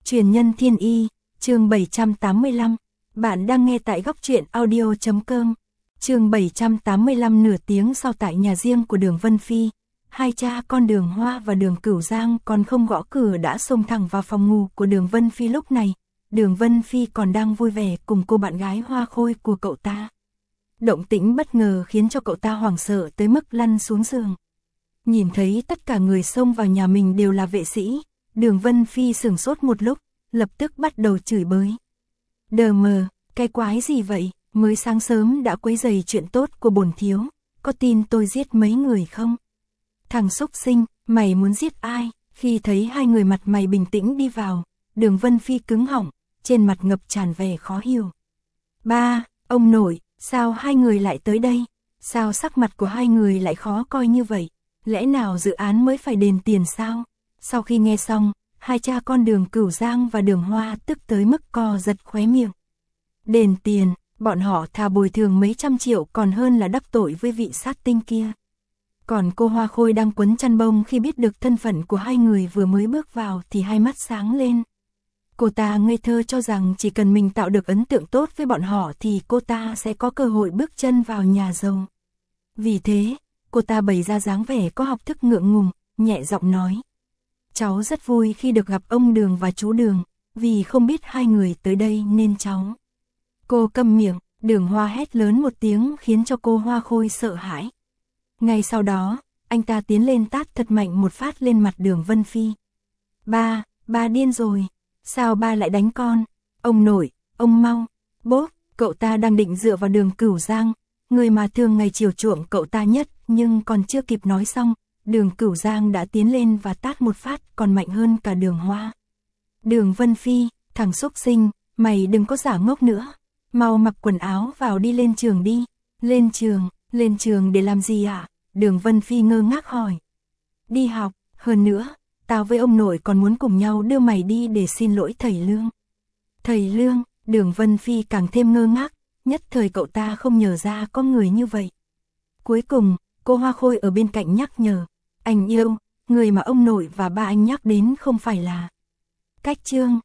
Truyền nhân thiên y, chương 785. Bạn đang nghe tại góc truyện audio.com. Chương 785. Nửa tiếng sau tại nhà riêng của Đường Vân Phi, hai cha con Đường Hoa và Đường Cửu Giang còn không gõ cửa đã xông thẳng vào phòng ngủ của Đường Vân Phi. Lúc này, Đường Vân Phi còn đang vui vẻ cùng cô bạn gái Hoa Khôi của cậu ta. Động tĩnh bất ngờ khiến cho cậu ta hoảng sợ tới mức lăn xuống giường. Nhìn thấy tất cả người xông vào nhà mình đều là vệ sĩ, Đường Vân Phi sửng sốt một lúc, lập tức bắt đầu chửi bới. Đờ mờ, cái quái gì vậy, mới sáng sớm đã quấy rầy chuyện tốt của bổn thiếu, có tin tôi giết mấy người không? Thằng xúc sinh, mày muốn giết ai? Khi thấy hai người mặt mày bình tĩnh đi vào, Đường Vân Phi cứng họng, trên mặt ngập tràn vẻ khó hiểu. Ba, ông nội, sao hai người lại tới đây? Sao sắc mặt của hai người lại khó coi như vậy? Lẽ nào dự án mới phải đền tiền sao? Sau khi nghe xong, hai cha con Đường Cửu Giang và Đường Hoa tức tới mức co giật khóe miệng. Đền tiền, bọn họ thà bồi thường mấy trăm triệu còn hơn là đắc tội với vị sát tinh kia. Còn cô Hoa Khôi đang quấn chăn bông khi biết được thân phận của hai người vừa mới bước vào thì hai mắt sáng lên. Cô ta ngây thơ cho rằng chỉ cần mình tạo được ấn tượng tốt với bọn họ thì cô ta sẽ có cơ hội bước chân vào nhà giàu. Vì thế, cô ta bày ra dáng vẻ có học thức ngượng ngùng, nhẹ giọng nói. Cháu rất vui khi được gặp ông Đường và chú Đường, vì không biết hai người tới đây nên cháu. Cô câm miệng, Đường Hoa hét lớn một tiếng khiến cho cô Hoa Khôi sợ hãi. Ngay sau đó, anh ta tiến lên tát thật mạnh một phát lên mặt Đường Vân Phi. Ba điên rồi, sao ba lại đánh con? Ông nội, ông mau, bố, cậu ta đang định dựa vào Đường Cửu Giang, người mà thường ngày chiều chuộng cậu ta nhất, nhưng còn chưa kịp nói xong, Đường Cửu Giang đã tiến lên và tát một phát còn mạnh hơn cả Đường Hoa. Đường Vân Phi, thằng xúc sinh, mày đừng có giả ngốc nữa, mau mặc quần áo vào đi, lên trường đi. Lên trường để làm gì ạ? Đường Vân Phi ngơ ngác hỏi. Đi học, hơn nữa, tao với ông nội còn muốn cùng nhau đưa mày đi để xin lỗi thầy Lương. Thầy Lương, Đường Vân Phi càng thêm ngơ ngác, nhất thời cậu ta không nhớ ra có người như vậy. Cuối cùng, cô Hoa Khôi ở bên cạnh nhắc nhở. Anh yêu, người mà ông nội và ba anh nhắc đến không phải là Cách Trương.